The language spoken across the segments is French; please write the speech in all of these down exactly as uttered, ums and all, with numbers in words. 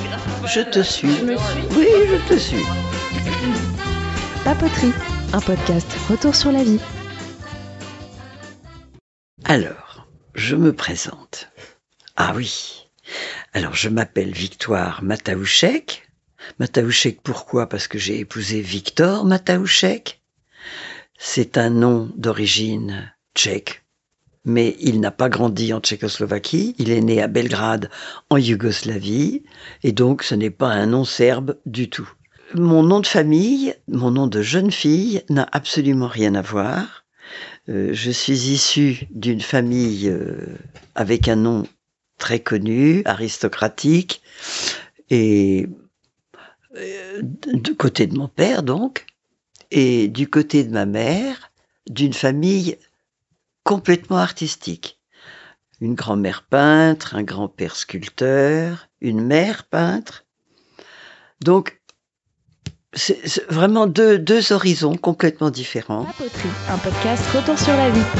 Je te suis. Je me suis. Oui, je te suis. Papoterie, un podcast retour sur la vie. Alors, je me présente. Ah oui. Alors, je m'appelle Victoire Mataouchek. Mataouchek, pourquoi ? Parce que j'ai épousé Victor Mataouchek. C'est un nom d'origine tchèque, mais il n'a pas grandi en Tchécoslovaquie. Il est né à Belgrade, en Yougoslavie, et donc ce n'est pas un nom serbe du tout. Mon nom de famille, mon nom de jeune fille, n'a absolument rien à voir. Euh, je suis issue d'une famille euh, avec un nom très connu, aristocratique, et euh, du côté de mon père donc, et du côté de ma mère, d'une famille complètement artistique. Une grand-mère peintre, un grand-père sculpteur, une mère peintre. Donc, c'est, c'est vraiment deux, deux horizons complètement différents. Papoterie, un podcast retour sur la vie.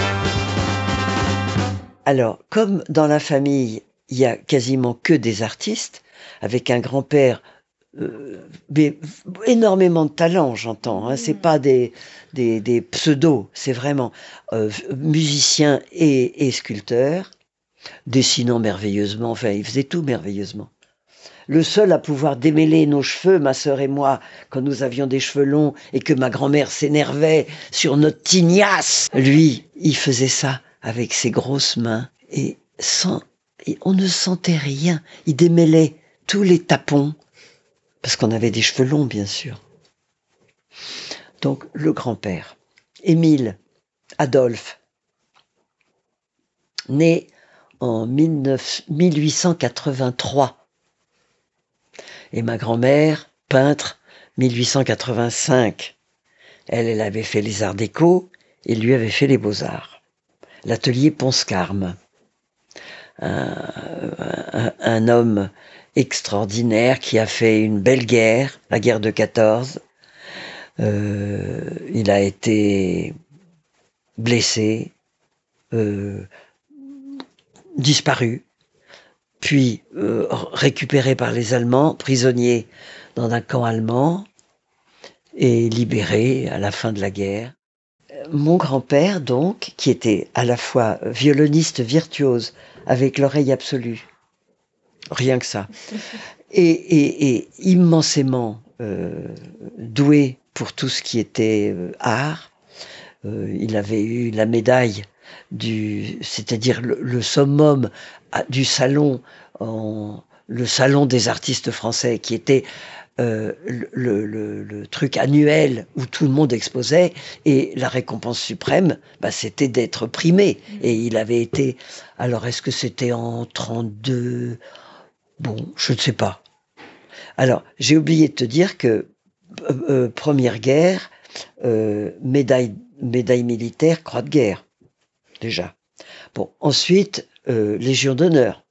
Alors, comme dans la famille, il y a quasiment que des artistes, avec un grand-père euh, mais énormément de talent, j'entends. Hein, c'est pas des, des, des pseudos, c'est vraiment euh, musicien et, et sculpteur, dessinant merveilleusement. Enfin, il faisait tout merveilleusement. Le seul à pouvoir démêler nos cheveux, ma sœur et moi, quand nous avions des cheveux longs et que ma grand-mère s'énervait sur notre tignasse, lui, il faisait ça avec ses grosses mains et sans, et on ne sentait rien. Il démêlait tous les tapons parce qu'on avait des cheveux longs, bien sûr. Donc, le grand-père, Émile Adolphe, né en mille huit cent quatre-vingt-trois. Et ma grand-mère, peintre, mille huit cent quatre-vingt-cinq. Elle, elle avait fait les arts déco et lui avait fait les beaux-arts. L'atelier Pons-Carme. Un, un, un homme extraordinaire qui a fait une belle guerre, la guerre de quatorze. Euh, il a été blessé, euh, disparu, puis euh, récupéré par les Allemands, prisonnier dans un camp allemand et libéré à la fin de la guerre. Mon grand-père, donc, qui était à la fois violoniste virtuose avec l'oreille absolue, rien que ça, et, et, et immensément euh, doué pour tout ce qui était euh, art. Euh, il avait eu la médaille du, c'est-à-dire le, le summum du salon, en, le salon des artistes français, qui était euh, le, le, le truc annuel où tout le monde exposait, et la récompense suprême, bah, c'était d'être primé. Et il avait été, alors est-ce que c'était en trente-deux? Bon, je ne sais pas. Alors, j'ai oublié de te dire que euh, euh, Première Guerre, euh, médaille, médaille militaire, croix de guerre, déjà. Bon, ensuite, euh, Légion d'honneur.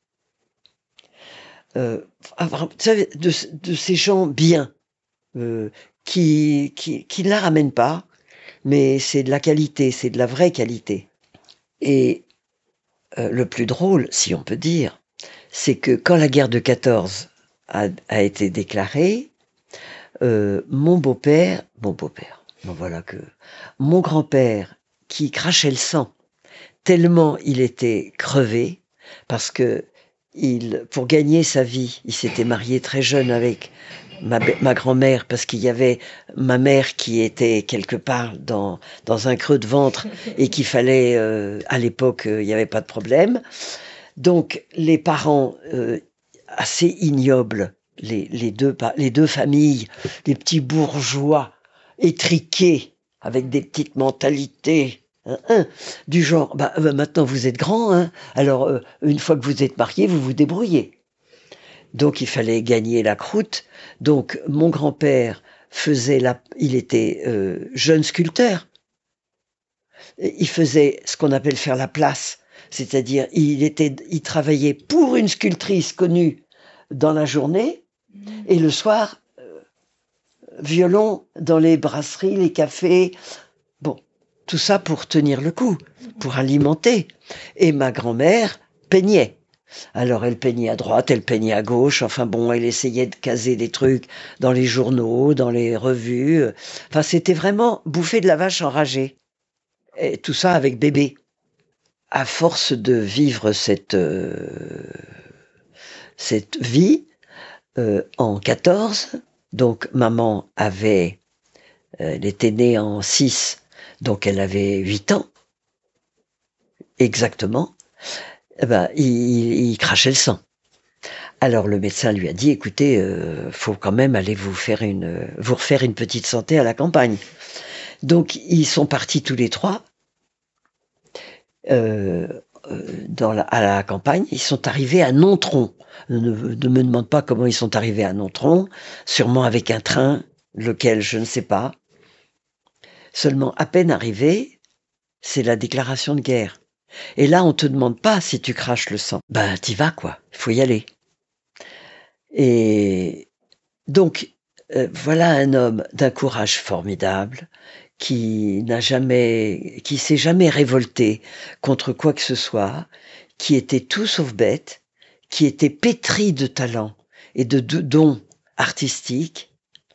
Euh, tu savez, de, de ces gens bien, euh, qui, qui, qui ne la ramènent pas, mais c'est de la qualité, c'est de la vraie qualité. Et euh, le plus drôle, si on peut dire, c'est que quand la guerre de quatorze a, a été déclarée, euh, mon beau-père, mon beau-père, bon voilà que, mon grand-père, qui crachait le sang, tellement il était crevé, parce que il, pour gagner sa vie, il s'était marié très jeune avec ma, ma grand-mère, parce qu'il y avait ma mère qui était quelque part dans, dans un creux de ventre, et qu'il fallait, euh, à l'époque, euh, il n'y avait pas de problème. Donc, les parents, euh, assez ignobles, les, les, deux, les deux familles, les petits bourgeois étriqués, avec des petites mentalités, hein, hein, du genre, bah, bah, maintenant vous êtes grand, hein, alors euh, une fois que vous êtes mariés, vous vous débrouillez. Donc, il fallait gagner la croûte. Donc, mon grand-père faisait la, il était euh, jeune sculpteur. Il faisait ce qu'on appelle faire la place. C'est-à-dire, il était, il travaillait pour une sculptrice connue dans la journée, et le soir, euh, violon dans les brasseries, les cafés. Bon, tout ça pour tenir le coup, pour alimenter. Et ma grand-mère peignait. Alors elle peignait à droite, elle peignait à gauche, enfin bon, elle essayait de caser des trucs dans les journaux, dans les revues. Enfin, c'était vraiment bouffer de la vache enragée. Et tout ça avec bébé. À force de vivre cette, euh, cette vie, euh, en quatorze, donc maman avait, euh, elle était née en six, donc elle avait huit ans, exactement, eh ben, il, il, il crachait le sang. Alors le médecin lui a dit, écoutez, euh, faut quand même aller vous faire une, vous refaire une petite santé à la campagne. Donc ils sont partis tous les trois euh, dans la, à la campagne. Ils sont arrivés à Nontron. Ne, ne me demande pas comment ils sont arrivés à Nontron, sûrement avec un train, lequel je ne sais pas. Seulement à peine arrivé, c'est la déclaration de guerre. Et là, on te demande pas si tu craches le sang. Ben, t'y vas, quoi. Il faut y aller. Et donc, euh, voilà un homme d'un courage formidable, qui n'a jamais, qui s'est jamais révolté contre quoi que ce soit, qui était tout sauf bête, qui était pétri de talent et de, de dons artistiques.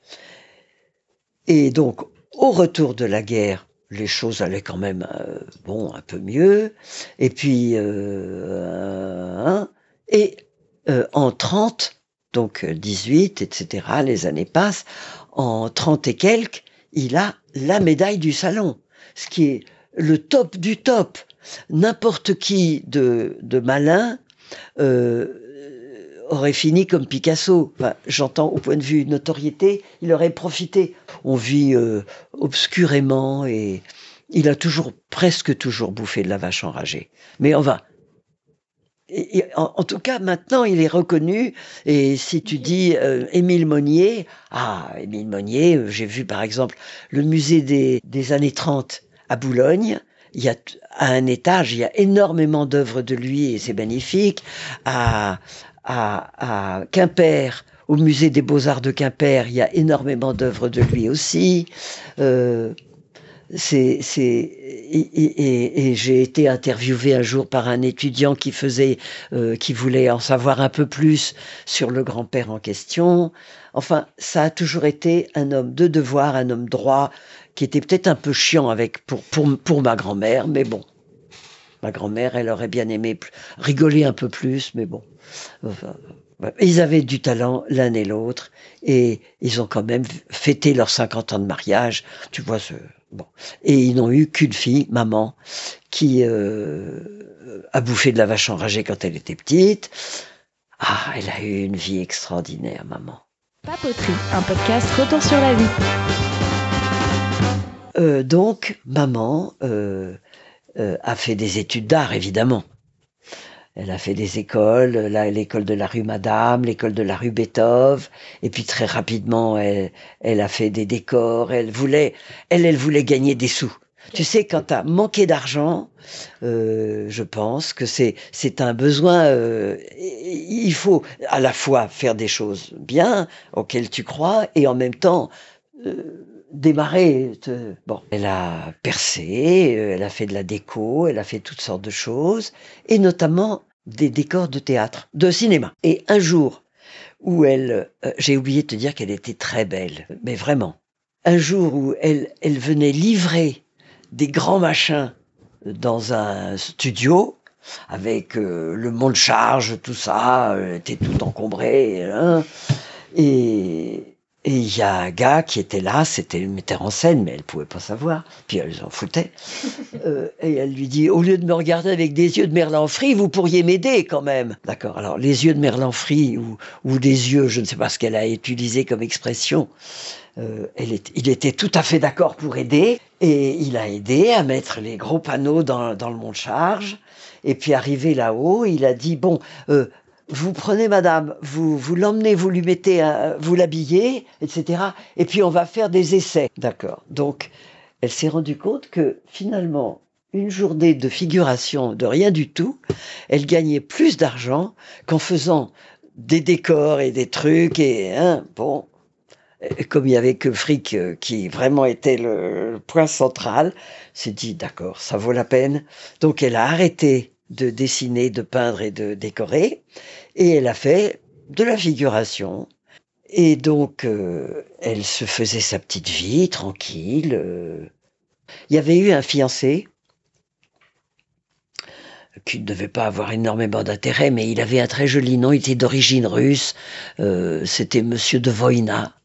Et donc, au retour de la guerre, les choses allaient quand même, euh, bon, un peu mieux. Et puis, euh, hein, et euh, en trente, donc dix-huit, et cetera, les années passent, en trente et quelques, il a la médaille du salon, ce qui est le top du top. N'importe qui de, de malin euh, aurait fini comme Picasso. Enfin, j'entends au point de vue notoriété, il aurait profité. On vit euh, obscurément et il a toujours, presque toujours bouffé de la vache enragée. Mais on va. Et, et, en, en tout cas, maintenant, il est reconnu. Et si tu dis euh, Émile Monnier, ah, Émile Monnier, euh, j'ai vu par exemple le musée des, des années trente à Boulogne. Il y a à un étage, il y a énormément d'œuvres de lui et c'est magnifique. À, à, à Quimper, au musée des Beaux-Arts de Quimper, il y a énormément d'œuvres de lui aussi. Euh, c'est, c'est, et, et, et j'ai été interviewé un jour par un étudiant qui faisait, euh, qui voulait en savoir un peu plus sur le grand-père en question. Enfin, ça a toujours été un homme de devoir, un homme droit, qui était peut-être un peu chiant avec pour pour pour ma grand-mère, mais bon, ma grand-mère, elle aurait bien aimé rigoler un peu plus, mais bon. Enfin, ils avaient du talent l'un et l'autre, et ils ont quand même fêté leurs cinquante ans de mariage. Tu vois ce bon. Et ils n'ont eu qu'une fille, maman, qui euh, a bouffé de la vache enragée quand elle était petite. Ah, elle a eu une vie extraordinaire, maman. Papoterie, un podcast retour sur la vie. Euh, donc, maman euh, euh, a fait des études d'art, évidemment. Elle a fait des écoles, là, l'école de la rue Madame, l'école de la rue Beethoven, et puis très rapidement, elle, elle a fait des décors. Elle voulait, elle, elle voulait gagner des sous. Tu sais, quand t'as manqué d'argent, euh, je pense que c'est c'est un besoin. Euh, il faut à la fois faire des choses bien auxquelles tu crois et en même temps euh, démarrer. Te... Bon, elle a percé, elle a fait de la déco, elle a fait toutes sortes de choses et notamment des décors de théâtre, de cinéma. Et un jour où elle, euh, j'ai oublié de te dire qu'elle était très belle, mais vraiment. Un jour où elle, elle venait livrer des grands machins dans un studio avec euh, le monte-charge, tout ça, elle était tout encombré. Hein, et et il y a un gars qui était là, c'était le metteur en scène, mais elle pouvait pas savoir, puis elle s'en foutait. Euh, et elle lui dit, au lieu de me regarder avec des yeux de merlan frit, vous pourriez m'aider quand même. D'accord, alors les yeux de merlan frit ou, ou des yeux, je ne sais pas ce qu'elle a utilisé comme expression, euh, elle est, il était tout à fait d'accord pour aider, et il a aidé à mettre les gros panneaux dans, dans le monte-charge, et puis arrivé là-haut, il a dit, bon... Euh, vous prenez madame, vous, vous l'emmenez, vous lui mettez, un, vous l'habillez, et cetera. Et puis on va faire des essais. D'accord. Donc, elle s'est rendue compte que finalement, une journée de figuration, de rien du tout, elle gagnait plus d'argent qu'en faisant des décors et des trucs. Et hein, bon, et comme il y avait que le fric qui vraiment était le, le point central, s'est dit d'accord, ça vaut la peine. Donc elle a arrêté de dessiner, de peindre et de décorer. Et elle a fait de la figuration. Et donc, euh, elle se faisait sa petite vie, tranquille. euh. Il y avait eu un fiancé qui ne devait pas avoir énormément d'intérêt, mais il avait un très joli nom, il était d'origine russe, euh, c'était Monsieur de Voïna.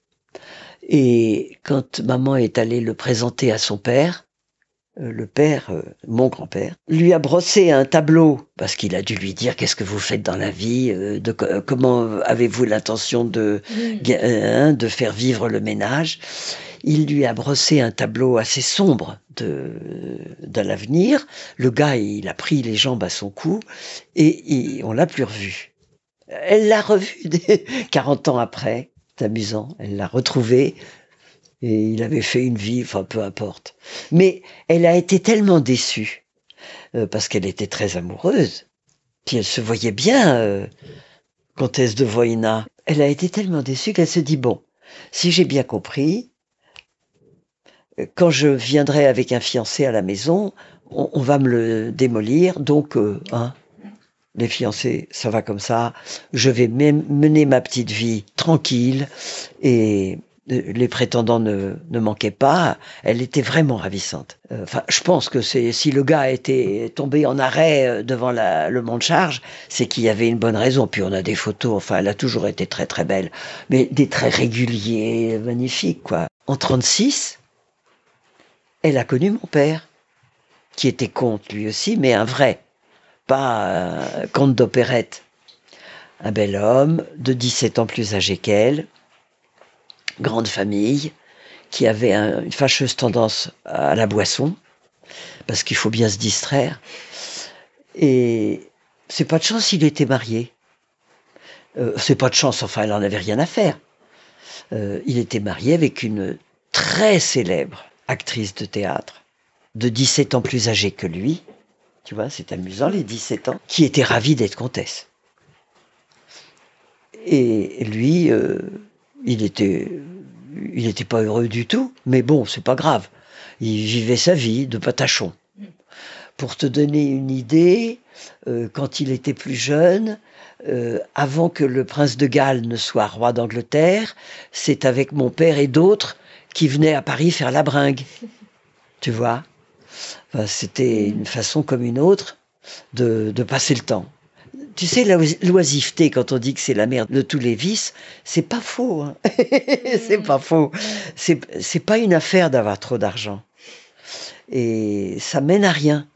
Et quand maman est allée le présenter à son père, euh, le père, euh, mon grand-père, lui a brossé un tableau, parce qu'il a dû lui dire qu'est-ce que vous faites dans la vie, euh, de, euh, comment avez-vous l'intention de, Mmh. euh, de faire vivre le ménage. Il lui a brossé un tableau assez sombre de, de l'avenir. Le gars, il a pris les jambes à son cou et, et on l'a plus revu. Elle l'a revu des quarante ans après. C'est amusant. Elle l'a retrouvé et il avait fait une vie, enfin peu importe. Mais elle a été tellement déçue euh, parce qu'elle était très amoureuse. Puis elle se voyait bien, euh, comtesse de Voïna. Elle a été tellement déçue qu'elle se dit, bon, si j'ai bien compris, quand je viendrai avec un fiancé à la maison, on, on va me le démolir, donc, euh, hein, les fiancés, ça va comme ça. Je vais même mener ma petite vie tranquille et euh, les prétendants ne, ne manquaient pas. Elle était vraiment ravissante. Euh, Enfin, je pense que c'est si le gars était tombé en arrêt euh, devant la, le mont de charge, c'est qu'il y avait une bonne raison. Puis on a des photos. Enfin, elle a toujours été très très belle, mais des traits réguliers, magnifiques quoi. En trente-six. Elle a connu mon père, qui était comte lui aussi, mais un vrai, pas un comte d'opérette. Un bel homme, de dix-sept ans plus âgé qu'elle, grande famille, qui avait un, une fâcheuse tendance à la boisson, parce qu'il faut bien se distraire. Et c'est pas de chance, il était marié. Euh, c'est pas de chance, enfin, elle en avait rien à faire. Euh, il était marié avec une très célèbre actrice de théâtre, de dix-sept ans plus âgée que lui, tu vois, c'est amusant les dix-sept ans, qui était ravie d'être comtesse. Et lui, euh, il était, il était pas heureux du tout, mais bon, c'est pas grave. Il vivait sa vie de patachon. Pour te donner une idée, euh, quand il était plus jeune, euh, avant que le prince de Galles ne soit roi d'Angleterre, c'est avec mon père et d'autres qui venaient à Paris faire la bringue. Tu vois, enfin, c'était une façon comme une autre de, de passer le temps. Tu sais, la l'oisiveté, quand on dit que c'est la mère de tous les vices, c'est pas faux. Hein. C'est pas faux. C'est c'est pas une affaire d'avoir trop d'argent. Et ça mène à rien.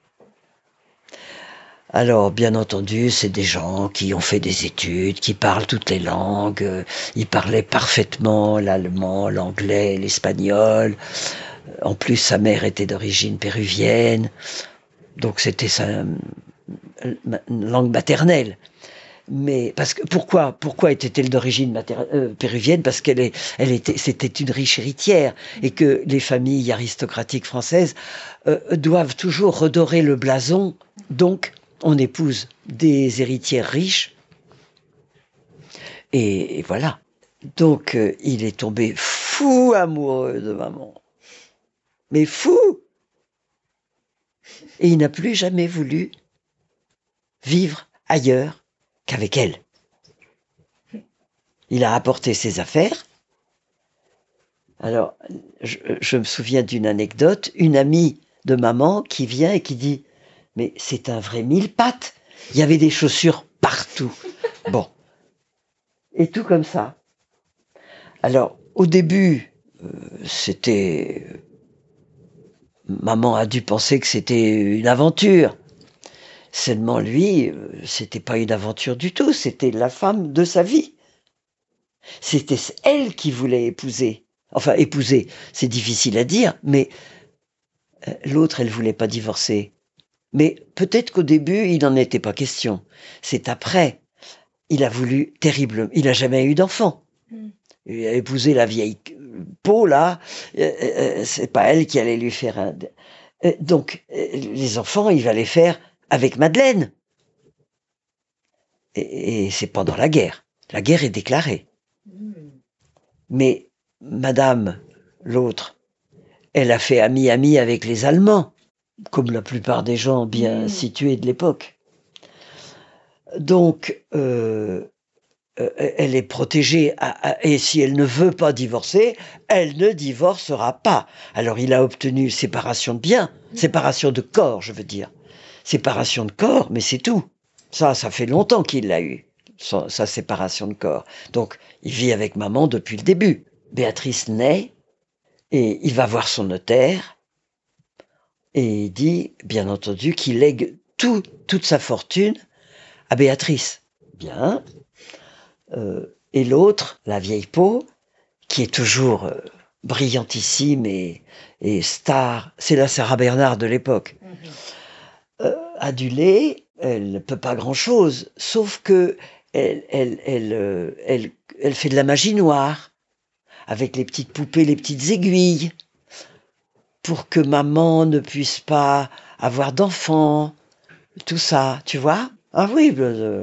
Alors, bien entendu, c'est des gens qui ont fait des études, qui parlent toutes les langues. euh, Ils parlaient parfaitement l'allemand, l'anglais, l'espagnol. En plus, sa mère était d'origine péruvienne. Donc, c'était sa euh, ma- langue maternelle. Mais parce que pourquoi pourquoi était-elle d'origine mater- euh, péruvienne? Parce qu'elle est, elle était, c'était une riche héritière et que les familles aristocratiques françaises euh, doivent toujours redorer le blason. Donc, on épouse des héritières riches et, et voilà. Donc, euh, il est tombé fou amoureux de maman, mais fou. Et il n'a plus jamais voulu vivre ailleurs qu'avec elle. Il a apporté ses affaires. Alors, je, je me souviens d'une anecdote, une amie de maman qui vient et qui dit « Mais c'est un vrai mille-pattes, il y avait des chaussures partout. » Bon, et tout comme ça. Alors, au début, euh, c'était... Maman a dû penser que c'était une aventure. Seulement lui, euh, c'était pas une aventure du tout, c'était la femme de sa vie. C'était elle qui voulait épouser. Enfin, épouser, c'est difficile à dire, mais euh, l'autre, elle voulait pas divorcer. Mais peut-être qu'au début, il n'en était pas question. C'est après, il a voulu terriblement. Il n'a jamais eu d'enfant. Mm. Il a épousé la vieille peau, là. Euh, euh, c'est pas elle qui allait lui faire un... Euh, donc, euh, les enfants, il va les faire avec Madeleine. Et, et c'est pendant la guerre. La guerre est déclarée. Mm. Mais Madame, l'autre, elle a fait ami-ami avec les Allemands. comme la plupart des gens bien mmh. situés de l'époque. Donc, euh, euh, elle est protégée, à, à, et si elle ne veut pas divorcer, elle ne divorcera pas. Alors, il a obtenu séparation de biens, séparation de corps, je veux dire. Séparation de corps, mais c'est tout. Ça, ça fait longtemps qu'il l'a eu, sa, sa séparation de corps. Donc, il vit avec maman depuis le début. Béatrice naît, et il va voir son notaire, et il dit, bien entendu, qu'il lègue tout, toute sa fortune à Béatrice. Bien. Euh, et l'autre, la vieille peau, qui est toujours euh, brillantissime et, et star, c'est la Sarah Bernard de l'époque. Mm-hmm. Euh, adulée, elle ne peut pas grand-chose, sauf que elle, elle, elle, euh, elle, elle fait de la magie noire, avec les petites poupées, les petites aiguilles, pour que maman ne puisse pas avoir d'enfants, tout ça, tu vois? Ah oui, euh,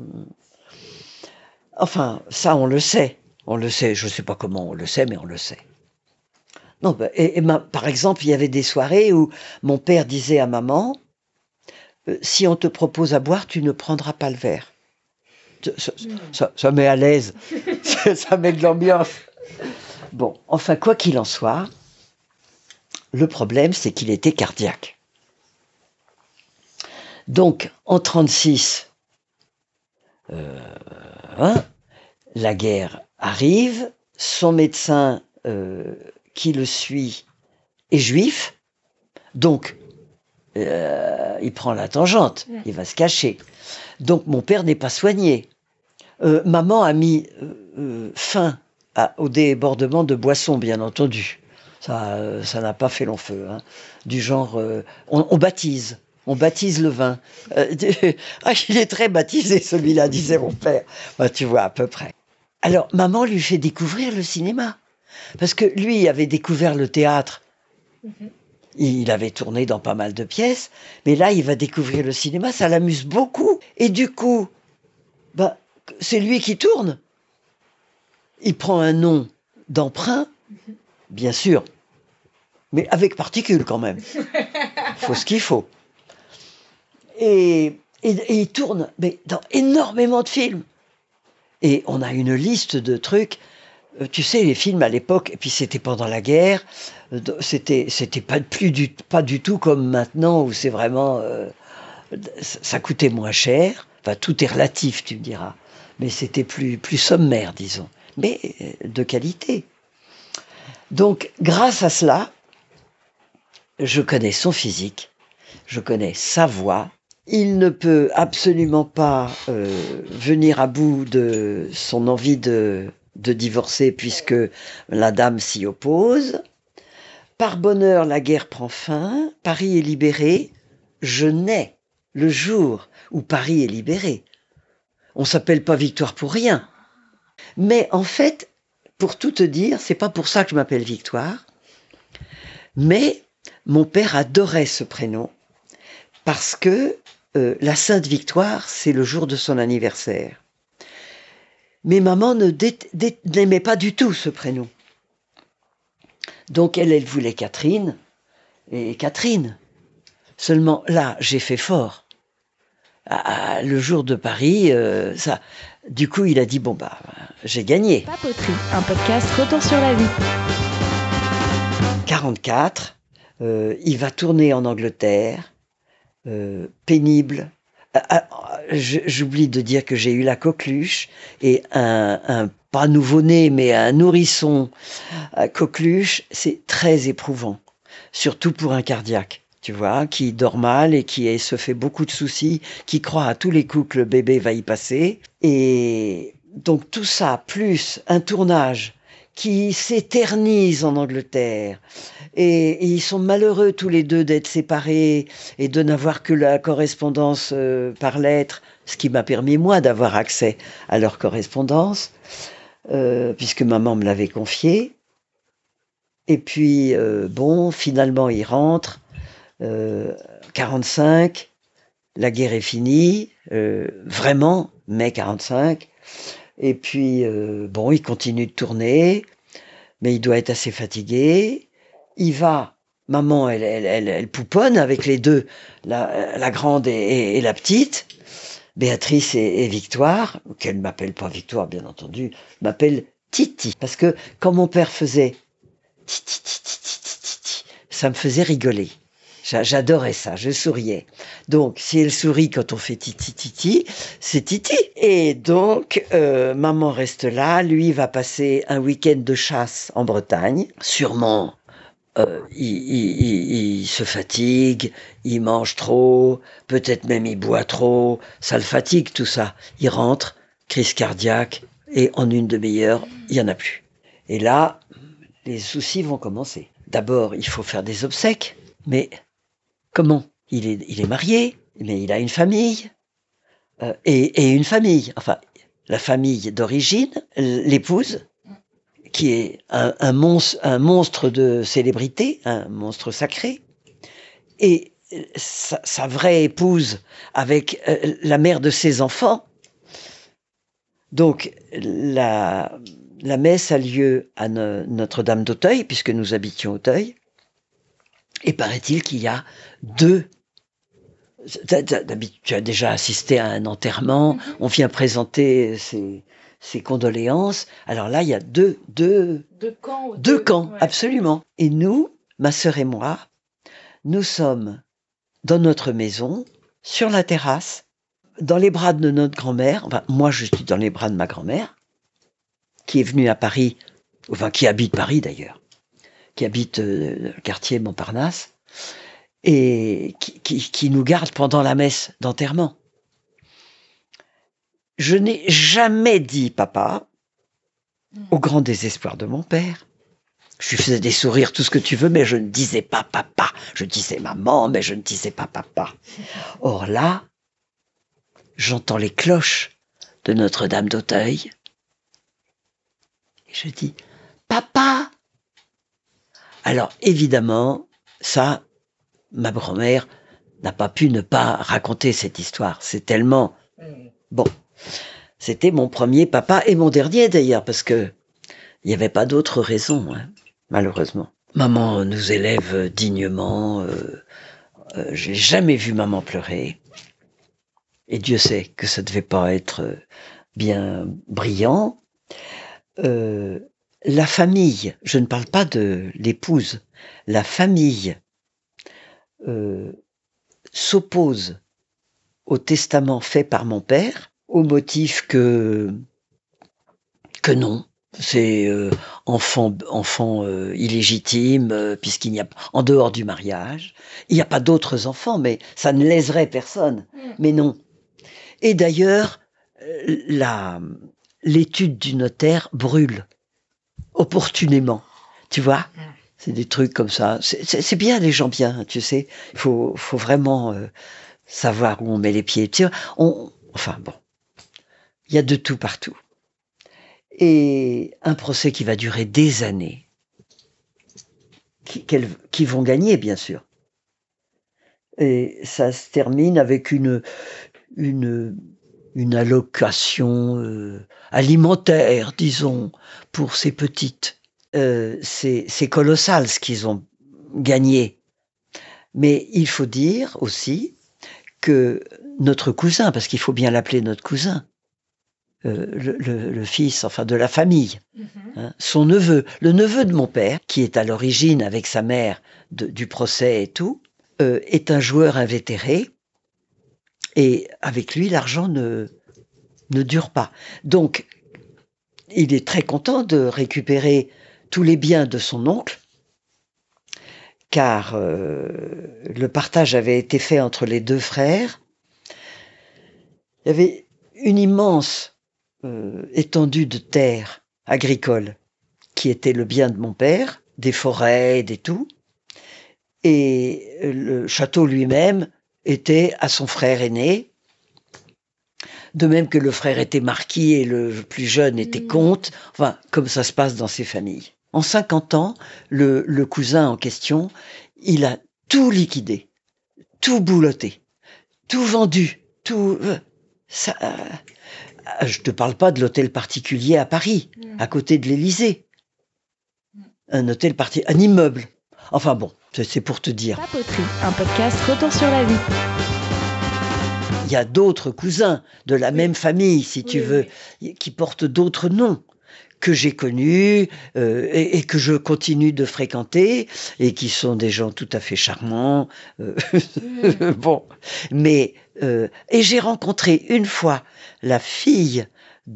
enfin, ça on le sait, on le sait, je ne sais pas comment on le sait, mais on le sait. Non, bah, et, et ma, par exemple, il y avait des soirées où mon père disait à maman, euh, si on te propose à boire, tu ne prendras pas le verre. Ça, ça, ça met à l'aise, ça, ça met de l'ambiance. Bon, enfin, quoi qu'il en soit, le problème, c'est qu'il était cardiaque. Donc, en trente-six, euh, hein, la guerre arrive, son médecin euh, qui le suit est juif, donc euh, il prend la tangente, il va se cacher. Donc, mon père n'est pas soigné. Euh, maman a mis euh, euh, fin à, au débordement de boissons, bien entendu. Ça, euh, ça n'a pas fait long feu. Hein. Du genre, euh, on, on baptise. On baptise le vin. Euh, ah, il est très baptisé, celui-là, disait mon père. Bah, tu vois, à peu près. Alors, maman lui fait découvrir le cinéma. Parce que lui avait découvert le théâtre. Mm-hmm. Il avait tourné dans pas mal de pièces. Mais là, il va découvrir le cinéma. Ça l'amuse beaucoup. Et du coup, bah, c'est lui qui tourne. Il prend un nom d'emprunt, mm-hmm. bien sûr, mais avec particules quand même. Il faut ce qu'il faut. Et, et, et il tourne mais dans énormément de films. Et on a une liste de trucs. Euh, tu sais, les films à l'époque, et puis c'était pendant la guerre, euh, c'était, c'était pas, plus du, pas du tout comme maintenant où c'est vraiment. Euh, ça coûtait moins cher. Enfin, tout est relatif, tu me diras. Mais c'était plus, plus sommaire, disons. Mais de qualité. Donc, grâce à cela, je connais son physique, je connais sa voix. Il ne peut absolument pas euh, venir à bout de son envie de, de divorcer puisque la dame s'y oppose. Par bonheur, la guerre prend fin, Paris est libéré. Je nais le jour où Paris est libéré. On ne s'appelle pas Victoire pour rien. Mais en fait, pour tout te dire, c'est pas pour ça que je m'appelle Victoire, mais mon père adorait ce prénom parce que euh, la Sainte Victoire, c'est le jour de son anniversaire. Mais maman ne dé- dé- n'aimait pas du tout ce prénom. Donc elle, elle voulait Catherine, et Catherine. Seulement là, j'ai fait fort. Ah, le jour de Paris, euh, ça. Du coup, il a dit bon bah, j'ai gagné. Papoterie, un podcast retour sur la vie. quarante-quatre, euh, il va tourner en Angleterre, euh, pénible. Ah, ah, j'oublie de dire que j'ai eu la coqueluche et un, un pas nouveau-né mais un nourrisson à coqueluche, c'est très éprouvant, surtout pour un cardiaque. Tu vois, qui dort mal et qui se fait beaucoup de soucis, qui croit à tous les coups que le bébé va y passer. Et donc tout ça, plus un tournage qui s'éternise en Angleterre. Et, et ils sont malheureux tous les deux d'être séparés et de n'avoir que la correspondance euh, par lettre, ce qui m'a permis, moi, d'avoir accès à leur correspondance, euh, puisque maman me l'avait confié. Et puis, euh, bon, finalement, ils rentrent. Euh, quarante-cinq, la guerre est finie, euh, vraiment, mai quarante-cinq. Et puis, euh, bon, il continue de tourner, mais il doit être assez fatigué. Il va, maman, elle, elle, elle, elle pouponne avec les deux, la, la grande et, et, et la petite, Béatrice et, et Victoire, qu'elle m'appelle pas Victoire, bien entendu, m'appelle Titi. Parce que quand mon père faisait Titi, Titi, Titi, Titi, ça me faisait rigoler. J'adorais ça, je souriais. Donc, si elle sourit quand on fait Titi, Titi, c'est Titi. Et donc, euh, maman reste là, lui va passer un week-end de chasse en Bretagne, sûrement. Euh, il, il, il, il se fatigue, il mange trop, peut-être même il boit trop, ça le fatigue tout ça. Il rentre, crise cardiaque, et en une demi-heure, il n'y en a plus. Et là, les soucis vont commencer. D'abord, il faut faire des obsèques, mais comment ? il est, il est marié, mais il a une famille, euh, et, et une famille, enfin, la famille d'origine, l'épouse, qui est un, un, monstre, un monstre de célébrité, un monstre sacré, et sa, sa vraie épouse avec euh, la mère de ses enfants. Donc, la, la messe a lieu à no, Notre-Dame d'Auteuil, puisque nous habitions Auteuil, et paraît-il qu'il y a deux... Tu as déjà assisté à un enterrement, on vient présenter ses... ses condoléances. Alors là, il y a deux, deux, deux camps. Deux, deux camps, ouais. Absolument. Et nous, ma sœur et moi, nous sommes dans notre maison, sur la terrasse, dans les bras de notre grand-mère. Enfin, moi, je suis dans les bras de ma grand-mère, qui est venue à Paris, enfin, qui habite Paris d'ailleurs, qui habite euh, le quartier Montparnasse, et qui, qui, qui nous garde pendant la messe d'enterrement. Je n'ai jamais dit papa, au grand désespoir de mon père. Je lui faisais des sourires, tout ce que tu veux, mais je ne disais pas papa. Je disais maman, mais je ne disais pas papa. Or là, j'entends les cloches de Notre-Dame d'Auteuil. Et je dis, papa! Alors, évidemment, ça, ma grand-mère n'a pas pu ne pas raconter cette histoire. C'est tellement... Bon... C'était mon premier papa et mon dernier d'ailleurs, parce que il n'y avait pas d'autre raison, hein, malheureusement. Maman nous élève dignement. Euh, euh, j'ai jamais vu maman pleurer. Et Dieu sait que ça devait pas être bien brillant. Euh, la famille, je ne parle pas de l'épouse, la famille euh, s'oppose au testament fait par mon père, au motif que que non, c'est euh, enfant enfant euh, illégitime euh, puisqu'il n'y a en dehors du mariage, il n'y a pas d'autres enfants, mais ça ne léserait personne. Mmh. Mais non. Et d'ailleurs, la l'étude du notaire brûle opportunément, tu vois. Mmh. C'est des trucs comme ça. C'est, c'est, c'est bien les gens bien, tu sais. Il faut faut vraiment euh, savoir où on met les pieds. Tu vois, on enfin bon. Il y a de tout partout. Et un procès qui va durer des années, qui, qui vont gagner, bien sûr. Et ça se termine avec une, une, une allocation euh, alimentaire, disons, pour ces petites. Euh, c'est, c'est colossal ce qu'ils ont gagné. Mais il faut dire aussi que notre cousin, parce qu'il faut bien l'appeler notre cousin, Euh, le, le, le fils, enfin de la famille, mmh. hein, son neveu, le neveu de mon père, qui est à l'origine avec sa mère de, du procès et tout, euh, est un joueur invétéré, et avec lui l'argent ne, ne dure pas. Donc, il est très content de récupérer tous les biens de son oncle, car euh, le partage avait été fait entre les deux frères. Il y avait une immense Euh, étendue de terre agricole qui était le bien de mon père, des forêts, des tout, et le château lui-même était à son frère aîné, de même que le frère était marquis et le plus jeune était comte, enfin, comme ça se passe dans ces familles. En cinquante ans, le, le cousin en question, il a tout liquidé, tout boulotté, tout vendu, tout... Ça, je te parle pas de l'hôtel particulier à Paris, mmh. à côté de l'Élysée. Mmh. Un hôtel particulier, un immeuble. Enfin bon, c'est, c'est pour te dire. Papoterie, un podcast retour sur la vie. Il y a d'autres cousins de la oui. même famille, si tu oui, veux, oui. qui portent d'autres noms, que j'ai connus euh, et, et que je continue de fréquenter, et qui sont des gens tout à fait charmants. Euh, mmh. Bon, mais euh, et j'ai rencontré une fois la fille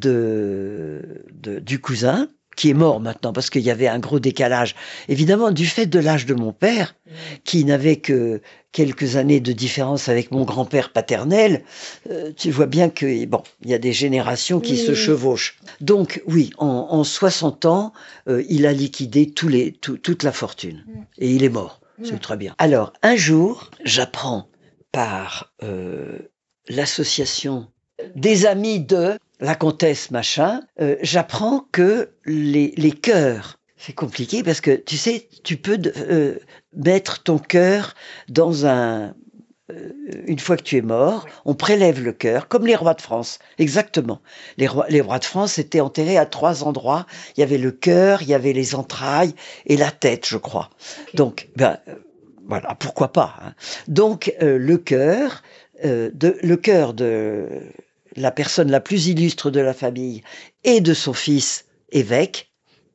de, de du cousin, qui est mort maintenant parce qu'il y avait un gros décalage, évidemment du fait de l'âge de mon père, mmh. qui n'avait que quelques années de différence avec mon grand-père paternel. Euh, tu vois bien que bon, il y a des générations qui mmh. se chevauchent. Donc oui, en, en soixante ans, euh, il a liquidé tous les, tout, toute la fortune mmh. et il est mort. Mmh. C'est très bien. Alors un jour, j'apprends par euh, l'association des amis de la comtesse machin, euh, j'apprends que les, les cœurs, c'est compliqué parce que tu sais, tu peux euh, mettre ton cœur dans un... Euh, une fois que tu es mort, on prélève le cœur, comme les rois de France, exactement. Les rois, les rois de France étaient enterrés à trois endroits. Il y avait le cœur, il y avait les entrailles et la tête, je crois. Okay. Donc, ben, euh, voilà, pourquoi pas. Hein. Donc, euh, le cœur, euh, de, le cœur de... la personne la plus illustre de la famille et de son fils évêque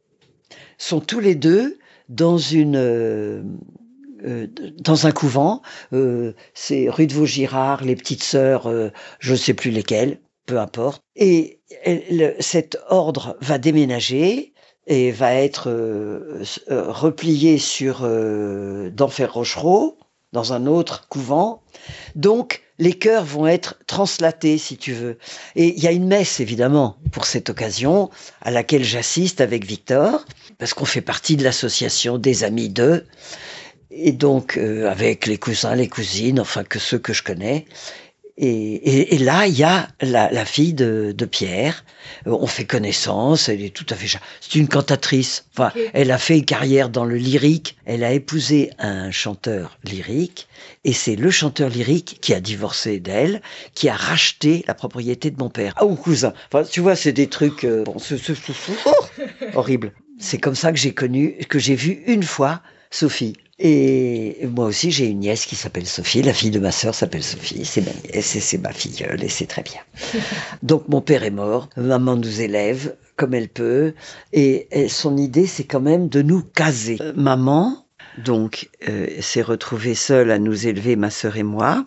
sont tous les deux dans une euh, euh, dans un couvent. Euh, c'est rue de Vaugirard, les petites sœurs, euh, je ne sais plus lesquelles, peu importe. Et elle, cet ordre va déménager et va être euh, replié sur euh, d'Enfer Rochereau, dans un autre couvent. Donc, les chœurs vont être translatés, si tu veux. Et il y a une messe, évidemment, pour cette occasion, à laquelle j'assiste avec Victor, parce qu'on fait partie de l'association des amis d'eux, et donc euh, avec les cousins, les cousines, enfin que ceux que je connais. Et, et, et là, il y a la, la fille de, de Pierre. On fait connaissance. Elle est tout à fait. C'est une cantatrice. Enfin, okay. Elle a fait une carrière dans le lyrique. Elle a épousé un chanteur lyrique, et c'est le chanteur lyrique qui a divorcé d'elle, qui a racheté la propriété de mon père. Ah, ou cousin. Enfin, tu vois, c'est des trucs. Euh, bon, c'est, c'est, c'est, c'est oh, horrible. C'est comme ça que j'ai connu, que j'ai vu une fois Sophie. Et moi aussi, j'ai une nièce qui s'appelle Sophie. La fille de ma sœur s'appelle Sophie. C'est ma nièce et c'est ma filleule et c'est très bien. Donc, mon père est mort. Maman nous élève comme elle peut. Et, et son idée, c'est quand même de nous caser. Euh, maman, donc, euh, s'est retrouvée seule à nous élever, ma sœur et moi.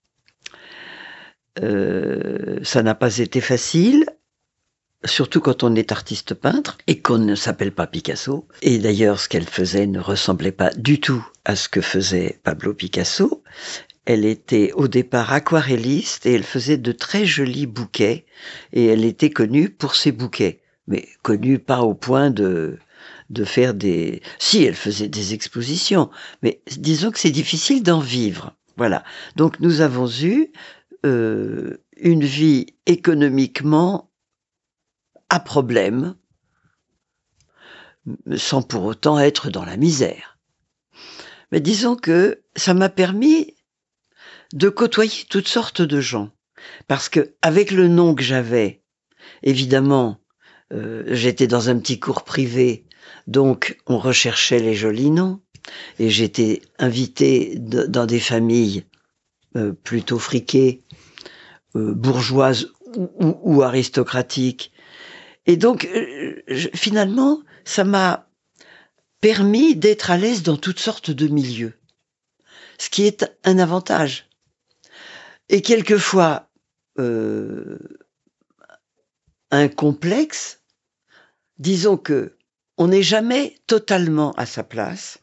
Euh, ça n'a pas été facile. Surtout quand on est artiste peintre et qu'on ne s'appelle pas Picasso. Et d'ailleurs, ce qu'elle faisait ne ressemblait pas du tout à ce que faisait Pablo Picasso. Elle était au départ aquarelliste et elle faisait de très jolis bouquets. Et elle était connue pour ses bouquets. Mais connue pas au point de, de faire des... Si, elle faisait des expositions. Mais disons que c'est difficile d'en vivre. Voilà. Donc nous avons eu euh, une vie économiquement à problème, sans pour autant être dans la misère. Mais disons que ça m'a permis de côtoyer toutes sortes de gens. Parce que avec le nom que j'avais, évidemment, euh, j'étais dans un petit cours privé, donc on recherchait les jolis noms. Et j'étais invitée de, dans des familles euh, plutôt friquées, euh, bourgeoises ou, ou, ou aristocratiques. Et donc, je, finalement, ça m'a permis d'être à l'aise dans toutes sortes de milieux, ce qui est un avantage. Et quelquefois, euh, un complexe, disons que on n'est jamais totalement à sa place,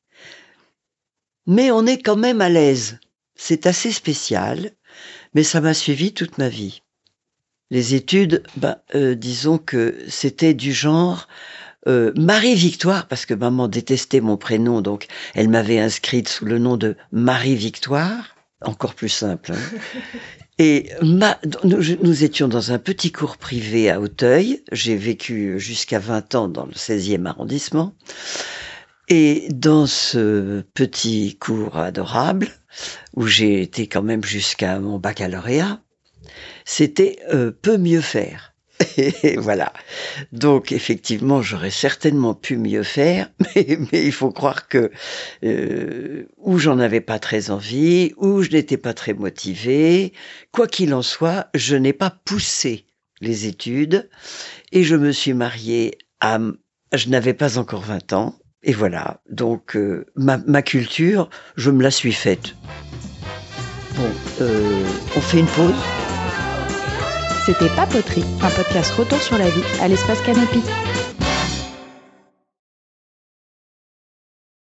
mais on est quand même à l'aise. C'est assez spécial, mais ça m'a suivi toute ma vie. Les études, ben, euh, disons que c'était du genre euh, Marie-Victoire, parce que maman détestait mon prénom, donc elle m'avait inscrite sous le nom de Marie-Victoire, encore plus simple. Hein. Et ma, nous, nous étions dans un petit cours privé à Auteuil, j'ai vécu jusqu'à vingt ans dans le seizième arrondissement, et dans ce petit cours adorable, où j'ai été quand même jusqu'à mon baccalauréat, c'était euh, peu mieux faire. Et voilà. Donc effectivement, j'aurais certainement pu mieux faire, mais, mais il faut croire que euh, ou j'en avais pas très envie, ou je n'étais pas très motivée. Quoi qu'il en soit, je n'ai pas poussé les études et je me suis mariée à... Je n'avais pas encore vingt ans. Et voilà, donc euh, ma, ma culture, je me la suis faite. Bon, euh, on fait une pause. C'était Papoterie, un podcast retour sur la vie à l'espace Canopy.